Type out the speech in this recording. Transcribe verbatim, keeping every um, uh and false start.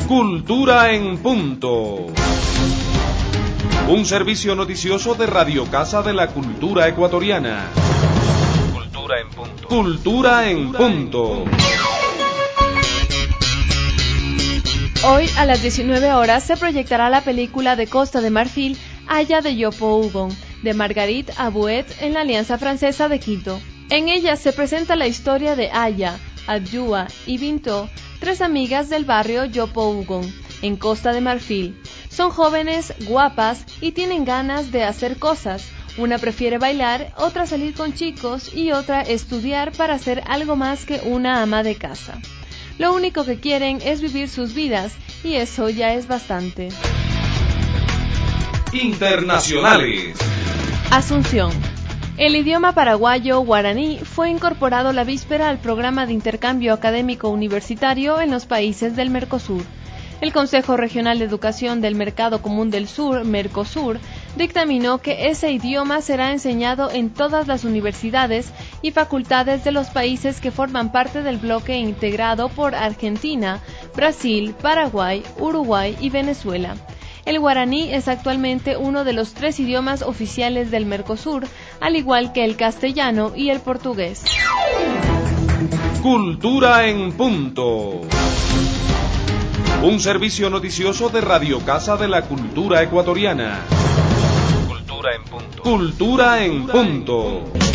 Cultura en Punto. Un servicio noticioso de Radio Casa de la Cultura Ecuatoriana. Cultura en Punto. Cultura en Punto. Hoy a las diecinueve horas se proyectará la película de Costa de Marfil, Aya de Yopougon, de Marguerite Abouet en la Alianza Francesa de Quito. En ella se presenta la historia de Aya, Adjoua y Bintou, tres amigas del barrio Yopougon, en Costa de Marfil. Son jóvenes, guapas y tienen ganas de hacer cosas. Una prefiere bailar, otra salir con chicos y otra estudiar para ser algo más que una ama de casa. Lo único que quieren es vivir sus vidas y eso ya es bastante. Internacionales. Asunción. El idioma paraguayo guaraní fue incorporado la víspera al programa de intercambio académico universitario en los países del Mercosur. El Consejo Regional de Educación del Mercado Común del Sur, Mercosur, dictaminó que ese idioma será enseñado en todas las universidades y facultades de los países que forman parte del bloque integrado por Argentina, Brasil, Paraguay, Uruguay y Venezuela. El guaraní es actualmente uno de los tres idiomas oficiales del Mercosur, al igual que el castellano y el portugués. Cultura en Punto. Un servicio noticioso de Radio Casa de la Cultura Ecuatoriana. Cultura en Punto. Cultura en Punto.